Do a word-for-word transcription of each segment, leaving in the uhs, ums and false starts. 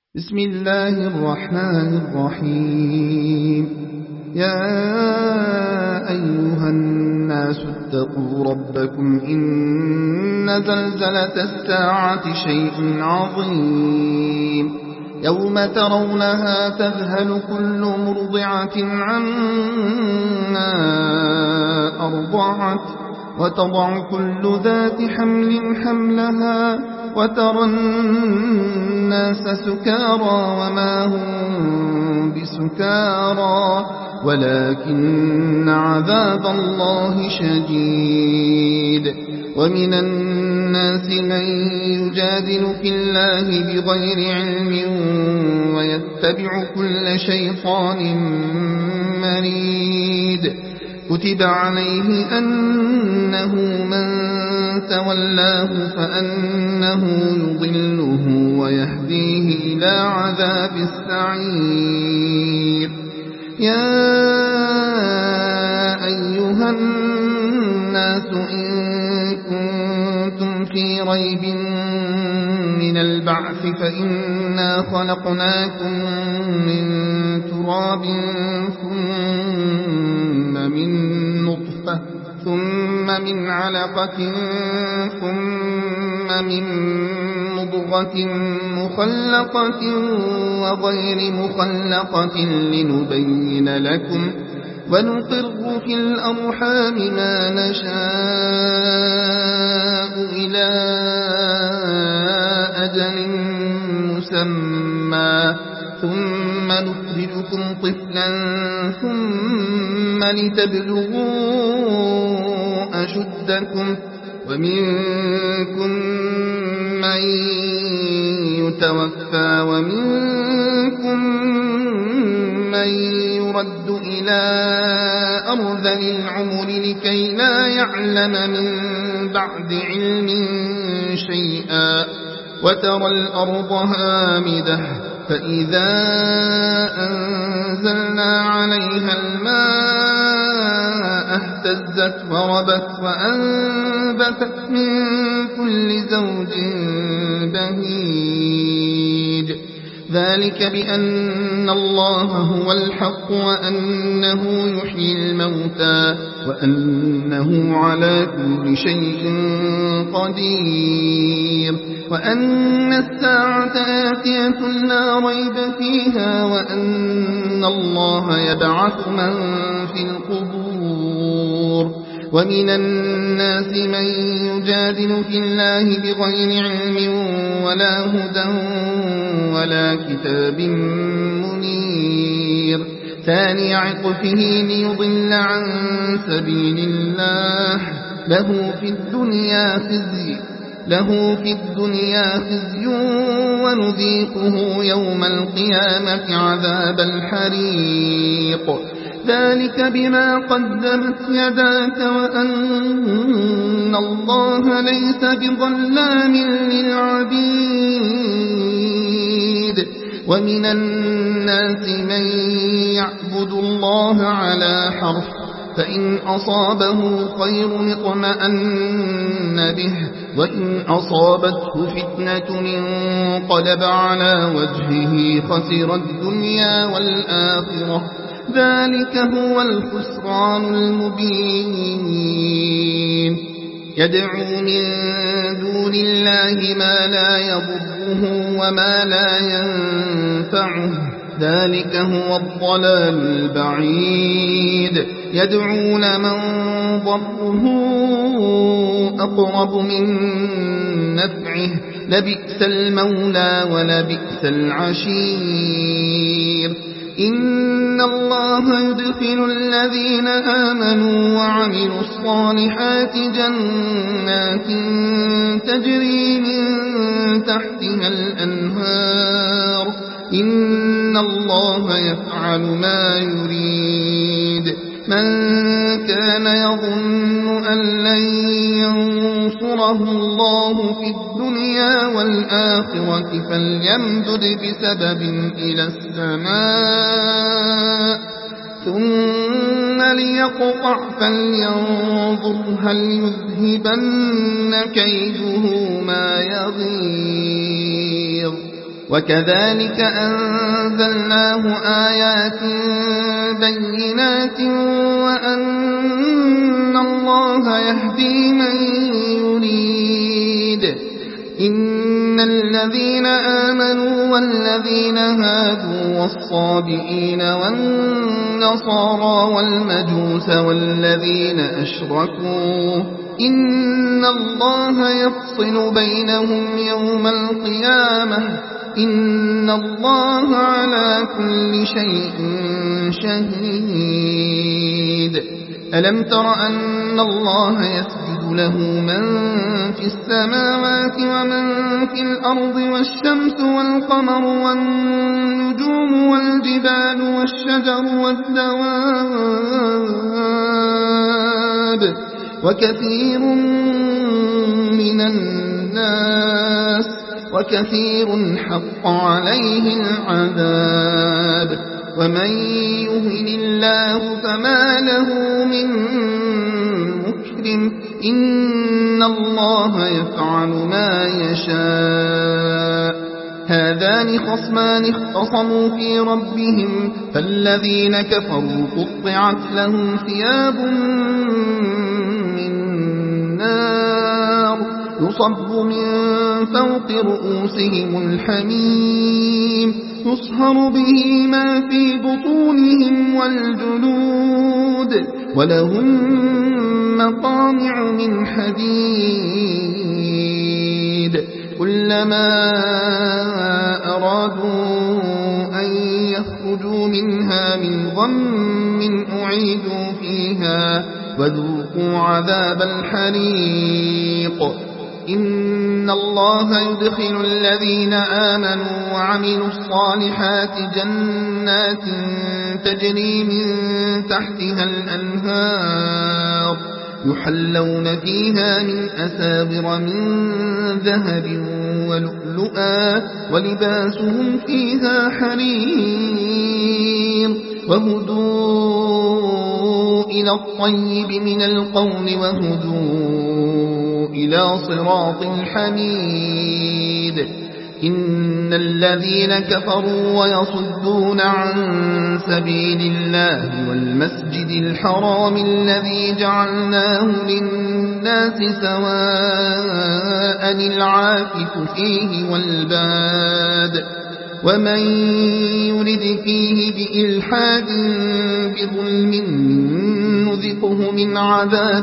بسم الله الرحمن الرحيم. يا أيها الناس اتقوا ربكم إن زلزلة الساعة شيء عظيم. يوم ترونها تذهل كل مرضعة عما أرضعت وتضع كل ذات حمل حملها وترى الناس سكارى وما هم بسكارى ولكن عذاب الله شديد. ومن الناس من يجادل في الله بغير علم ويتبع كل شيطان مريد. كتب عليه أنه من تولاه فأنه يضله ويهديه إلى عذاب السعير. يا أيها الناس إن كنتم في ريب من البعث فإنا خلقناكم من تراب ثم من نطفة ثم من علقة ثم من مضغة مخلقة وغير مخلقة لنبين لكم ونقر في الأرحام ما نشاء إلى أجل مسمى ثم نخرجكم طفلا ثم لتبلغوا أشدكم ومنكم من يتوفى ومنكم من يرد إلى أرذل العمر لكي لا يعلم من بعد علم شيئا. وترى الأرض هامدة فإذا أنزلنا عليها الماء اهتزت وربت وأنبتت من كل زوج بهيج. ذلك بأن الله هو الحق وأنه يحيي الموتى وأنه على كل شيء قدير وأن الساعة آتية لا ريب فيها وأن الله يبعث من في القبور. ومن الناس من يجادل في الله بغير علم ولا هدى ولا كتاب منير. ثاني عطفه ليضل عن سبيل الله له في الدنيا خزي له في الدنيا خزي ونذيقه يوم القيامة عذاب الحريق. ذلك بما قدمت يداك وأن الله ليس بظلام للعبيد. ومن الناس من يعبد الله على حرف فإن أصابه خير اطمأن به وإن أصابته فتنة انقلب على وجهه خسر الدنيا والآخرة. ذلك هو الخسران المبين. يدعو من دون الله ما لا يضره وما لا ينفعه ذلك هو الضلال البعيد. يدعو لمن ضره أقرب من نفعه لبئس المولى ولبئس العشير. إن الله يدخل الذين آمنوا وعملوا الصالحات جنات تجري من تحتها الأنهار. إن الله يفعل ما يريد. من كان يظن أن لن ينصره الله في الدنيا والآخرة فليمدد بسبب إلى السماء ثم ليقطع فلينظر هل يذهبن كيده ما يغيظ وكذلك أنزلناه آيات بينات وأن الله يهدي من يريد. إن الذين آمنوا والذين هادوا والصابئين والنصارى والمجوس والذين أشركوا إن الله يفصل بينهم يوم القيامة إن الله على كل شيء شهيد. ألم تر أن الله يسجد له من في السماوات ومن في الأرض والشمس والقمر والنجوم والجبال والشجر والدواب وكثير من الناس وكثير حق عليه العذاب ومن يهن الله فما له من مكرم إن الله يفعل ما يشاء. هذان خصمان اختصموا في ربهم فالذين كفروا قطعت لهم ثياب من نار يصب من فوق رؤوسهم الحميم يصهر به ما في بطونهم والجلود ولهم مقامع من حديد كلما أرادوا أن يخرجوا منها من غم أعيدوا فيها وذوقوا عذاب الحريق. إن الله يدخل الذين آمنوا وعملوا الصالحات جنات تجري من تحتها الأنهار يحلون فيها من أسابر من ذهب ولؤلؤا ولباسهم فيها حرير وهدوا إلى الطيب من القول وهدوا إلى صراط الحميد. إن الذين كفروا ويصدون عن سبيل الله والمسجد الحرام الذي جعلناه للناس سواء العاكف فيه والباد ومن يرد فيه بإلحاد بظلم نذقه من عذاب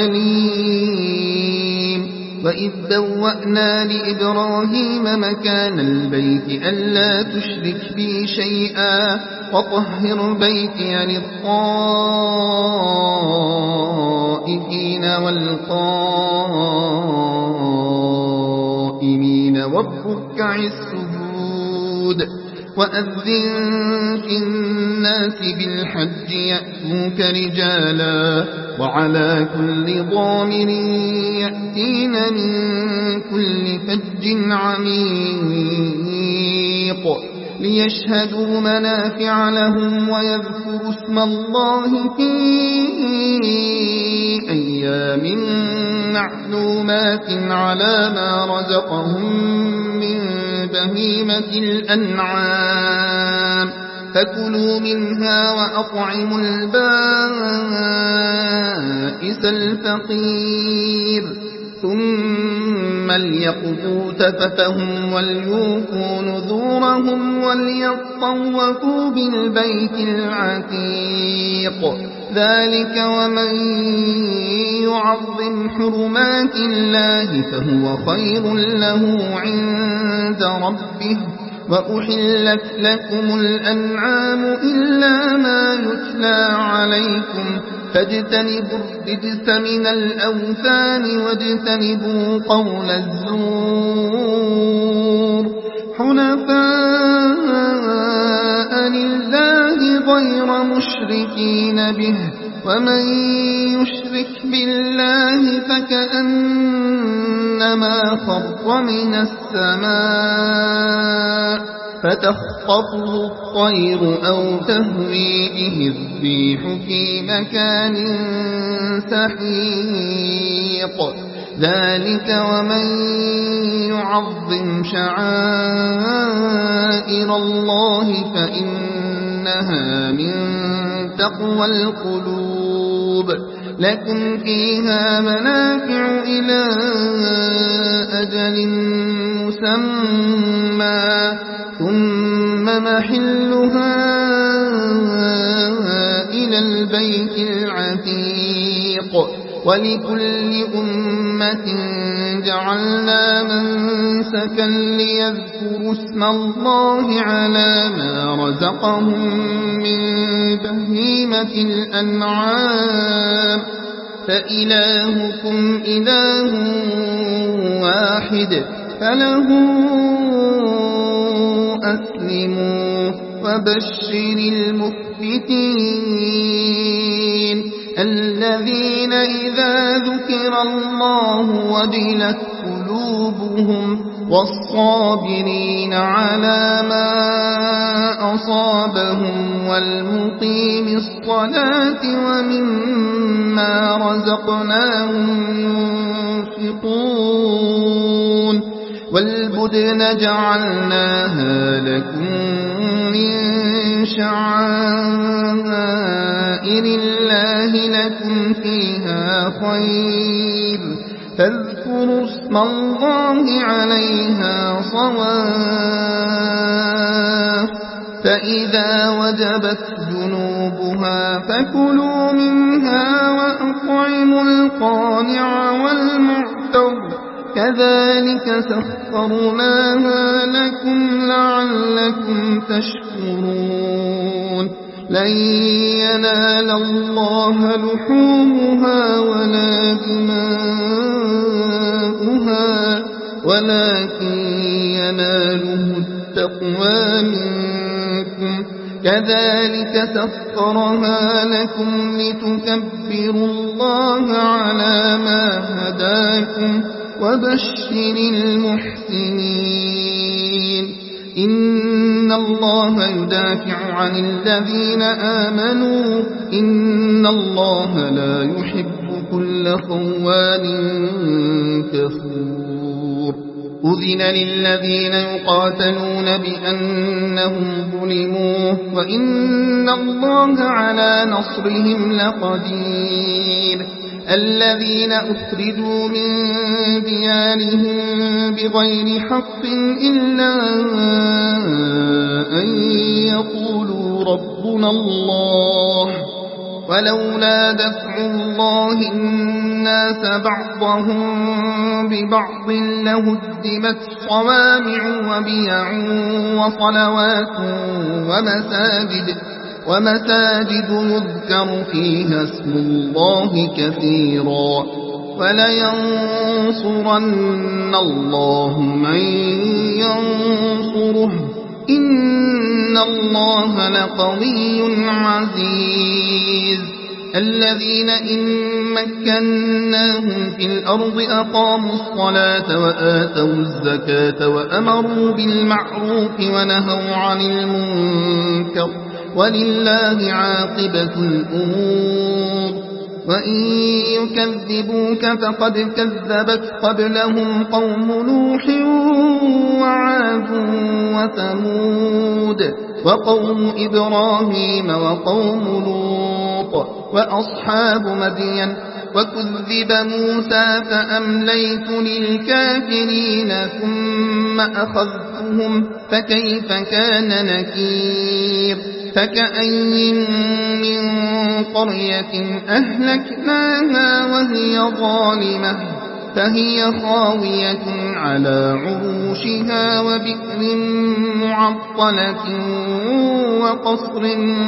أليم. وإذ بوأنا لإبراهيم مكان البيت ألا تشرك بي شيئا وطهر بيتي للطائفين والقائمين والركع السجود. وأذن في الناس بالحج يأتوك رجالا وعلى كل ضامر يأتين من كل فج عميق ليشهدوا منافع لهم ويذكروا اسم الله في أيام معلومات على ما رزقهم من بهيمة الأنعام فكلوا منها وأطعموا البائس الفقير ثم ليقضوا تفثهم وليوفوا نذورهم وليطوفوا بالبيت العتيق. ذلك ومن يعظم حرمات الله فهو خير له عند ربه. وأحلت لكم الأنعام إلا ما يتلى عليكم فاجتنبوا الرجس من الأوثان واجتنبوا قول الزور حنفاء لله غير مشركين به ومن يشرك بالله فكأنما خر من السماء فتخطفه الطير أو تهوي به الريح في مكان سحيق. ذلك ومن يعظم شعائر الله فإنها من تقوى القلوب لكم فيها منافع إلى أجل مسمى ثم محلها إلى البيت العتيق ولكل أمة جعلنا منسكا ليذكروا اسم الله على ما رزقهم من بهيمة الأنعام فإلهكم إله واحد فله أسلموا وبشر المخبتين الذين إذا ذكر الله وجلت قلوبهم والصابرين على ما أصابهم والمقيم الصلاة ومما رزقناهم ينفقون والبدن جعلناها لكم من شعائر الله لكم فيها خير فاذكروا اسم الله عليها صواف فإذا وجبت جنوبها فكلوا منها وأطعموا القانع والمعتر كذلك سخرناها لكم لعلكم تشكرون لن ينال الله لحومها ولا دماؤها ولكن يناله التقوى منكم كذلك سخرها لكم لتكبروا الله على ما هداكم وبشر المحسنين إن الله يدافع عن الذين آمنوا إن الله لا يحب كل خوان كفور أذن للذين يقاتلون بأنهم ظلموا وإن الله على نصرهم لقدير الذين أخرجوا من ديارهم بغير حق إلا أن يقولوا ربنا الله ولولا دفع الله الناس بعضهم ببعض لهدمت صوامع وبيع وصلوات ومساجد ومساجد يذكر فيها اسم الله كثيرا ولينصرن الله من ينصره إن الله لقوي عزيز الذين إن مكناهم في الأرض أقاموا الصلاة وآتوا الزكاة وأمروا بالمعروف ونهوا عن المنكر ولله عاقبة الأمور وإن يكذبوك فقد كذبت قبلهم قوم نوح وعاد وثمود وقوم إبراهيم وقوم لوط وأصحاب مدين وكذب موسى فأمليت للكافرين ثم أخذتهم فكيف كان نكير فكأي من قرية أهلكناها وهي ظالمة فهي خاوية على عروشها وبئر معطلة وقصر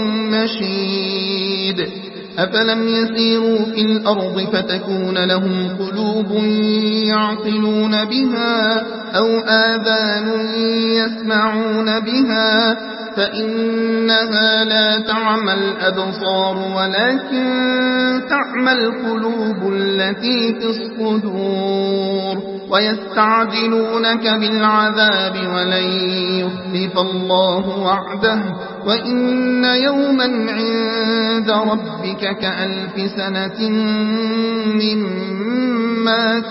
مشيد أفلم يسيروا في الأرض فتكون لهم قلوب يعقلون بها أو آذان يسمعون بها فإنها لا تعمى الأبصار ولكن تعمى القلوب التي في الصدور ويستعجلونك بالعذاب ولن يخلف الله وعده وإن يوما عند ربك كألف سنة مما ما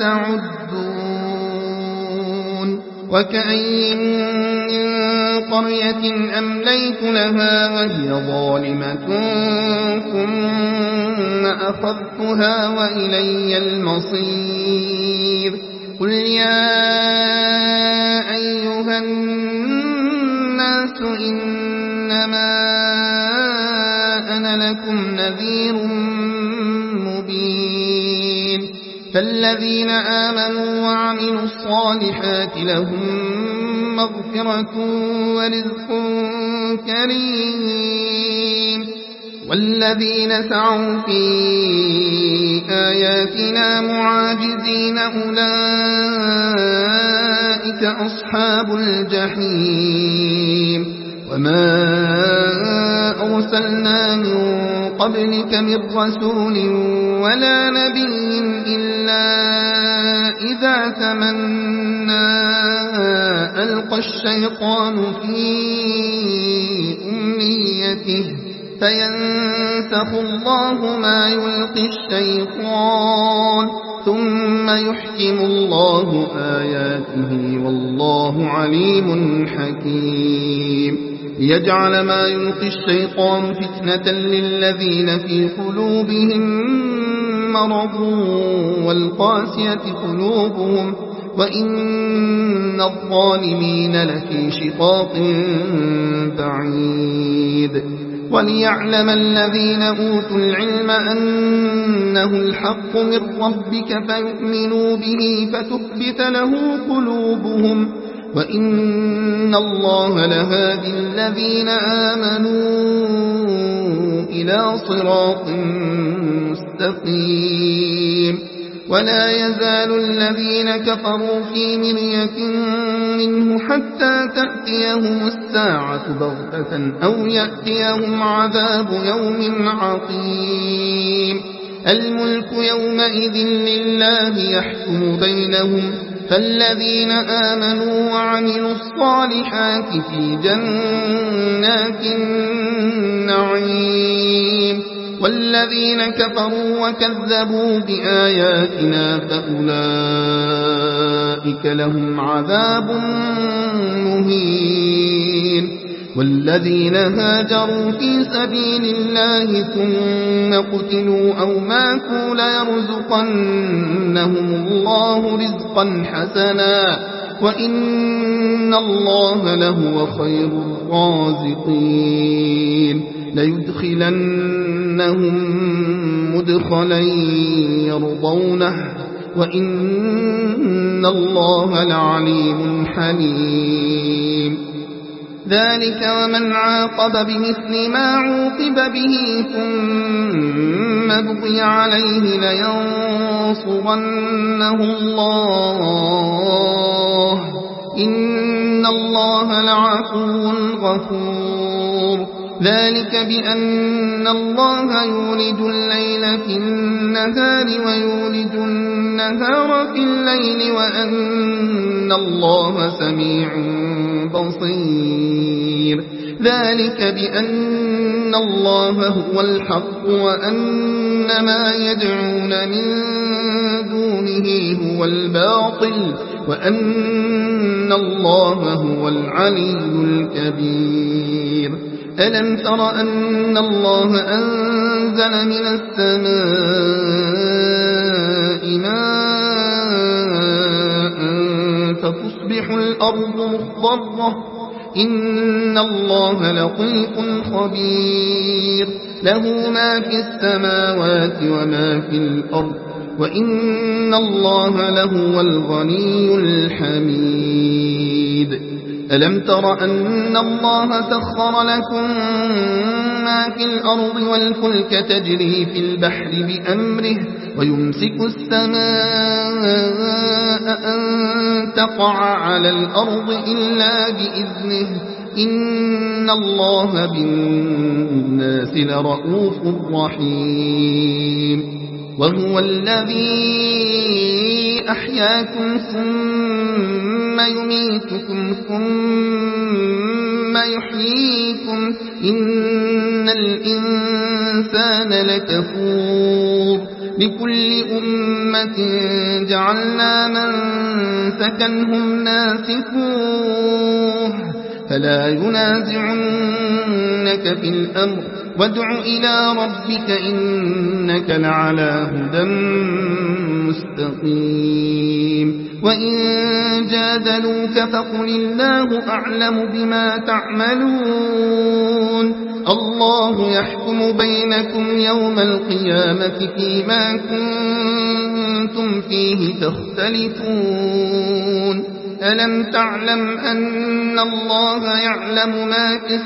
تعدون وكأي من قرية أمليت لها وهي ظالمة ثم أخذتها وإلي المصير قل يا أيها الناس إنما أنا لكم نذير مبين فالذين آمنوا وعملوا الصالحات لهم مغفرة ورزق كريم والذين سعوا في آياتنا معاجزين أولئك أصحاب الجحيم وما أرسلنا من قبلك من رسول ولا نبي إلا إذا تمنى ألقى الشيطان في أمنيته فينسخ الله ما يلقي الشيطان ثم يحكم الله آياته والله عليم حكيم ليجعل ما يلقي الشيطان فتنة للذين في قلوبهم مرض والقاسية قلوبهم وإن الظالمين لفي شقاق بعيد وليعلم الذين أوتوا العلم أنه الحق من ربك فيؤمنوا به فتخبت له قلوبهم وإن الله لهادي الذين آمنوا إلى صراط مستقيم ولا يزال الذين كفروا في مرية منه حتى تأتيهم الساعة بغتة أو يأتيهم عذاب يوم عقيم الملك يومئذ لله يحكم بينهم فالذين آمنوا وعملوا الصالحات في جنات النعيم والذين كفروا وكذبوا بآياتنا فأولئك لهم عذاب مهين والذين هاجروا في سبيل الله ثم قتلوا أو ماتوا ليرزقنهم الله رزقا حسنا وإن الله لهو خير الرازقين ليدخلنهم مدخلا يرضونه وإن الله لعليم حليم ذلك ومن عاقب بمثل ما عوقب به ثم بغي عليه لينصرنه الله إن الله لعفو غفور ذلك بأن الله يولج الليل في النهار ويولج النهار في الليل وأن الله سميع بصير ذلك بأن الله هو الحق وأن ما يدعون من دونه هو الباطل وأن الله هو العلي الكبير ألم تر أن الله أنزل من السماء ماء فتصبح الأرض مخضرة إن الله لطيف خبير له ما في السماوات وما في الأرض وإن الله لهو الغني الحميد ألم تر أن الله سخر لكم ما في الأرض والفلك تجري في البحر بأمره ويمسك السماء أن تقع على الأرض إلا بإذنه إن الله بالناس لرؤوف رحيم وهو الذي أحياكم ثم يميتكم ثم يحييكم إن الإنسان لكفور لكل أمة جعلنا منسكا هم ناسكوه فلا ينازعنك في الأمر وادع إلى ربك إنك لعلى هدى مستقيم وإن جادلوك فقل الله أعلم بما تعملون الله يحكم بينكم يوم القيامة فيما كنتم فيه تختلفون ألم تعلم أن الله يعلم ما في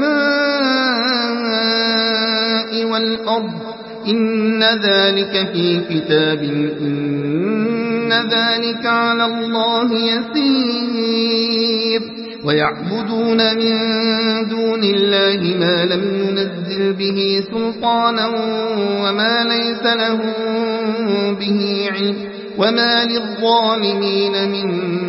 السماء والأرض إن ذلك في كتاب إن ذلك على الله يسير ويعبدون من دون الله ما لم ينزل به سلطانا وما ليس لهم به علم وما للظالمين من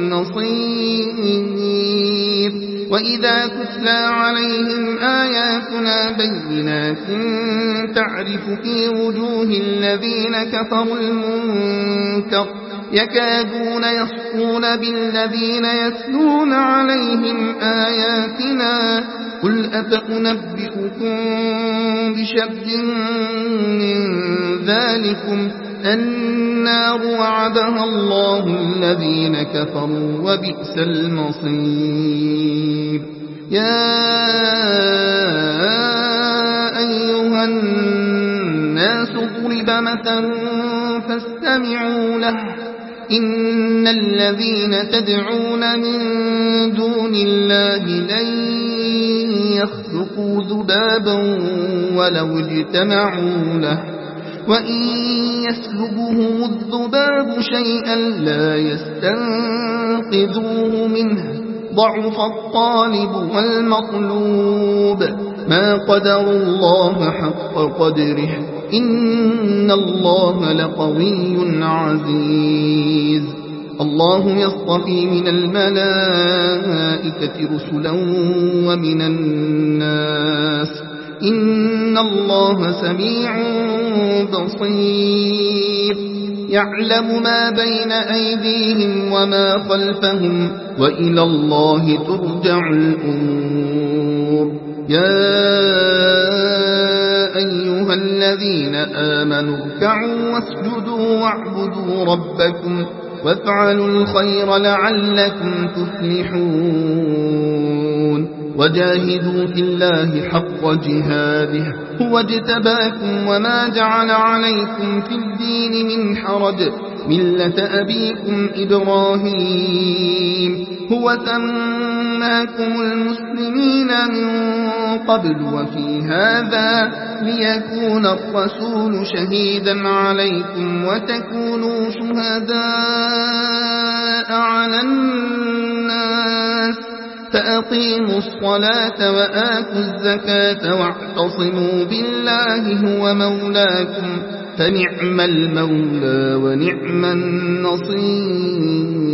نصير وإذا تتلى عليهم آياتنا بينات تعرف في وجوه الذين كفروا المنكر يكادون يسطون بالذين يتلون عليهم آياتنا قل أفأنبئكم بشر من ذلكم النار وعدها الله الذين كفروا وبئس المصير يا أيها الناس ضرب مثل فاستمعوا له إن الذين تدعون من دون الله لن يخلقوا ذبابا ولو اجتمعوا له وإن يسلبهم الذباب شيئا لا يستنقذوه منه ضعف الطالب والمطلوب ما قدر الله حق قدره إن الله لقوي عزيز الله يصطفي من الملائكة رسلا ومن الناس إن الله سميع بصير يعلم ما بين أيديهم وما خلفهم وإلى الله ترجع الأمور يا أيها الذين آمنوا اركعوا واسجدوا واعبدوا ربكم وافعلوا الخير لعلكم تفلحون وجاهدوا في الله حق جهاده هو اجتباكم وما جعل عليكم في الدين من حرج ملة أبيكم إبراهيم هو سماكم المسلمين من قبل وفي هذا ليكون الرسول شهيدا عليكم وتكونوا شهداء على الناس فأقيموا الصلاة وآتوا الزكاة واعتصموا بالله هو مولاكم فنعم المولى ونعم النصير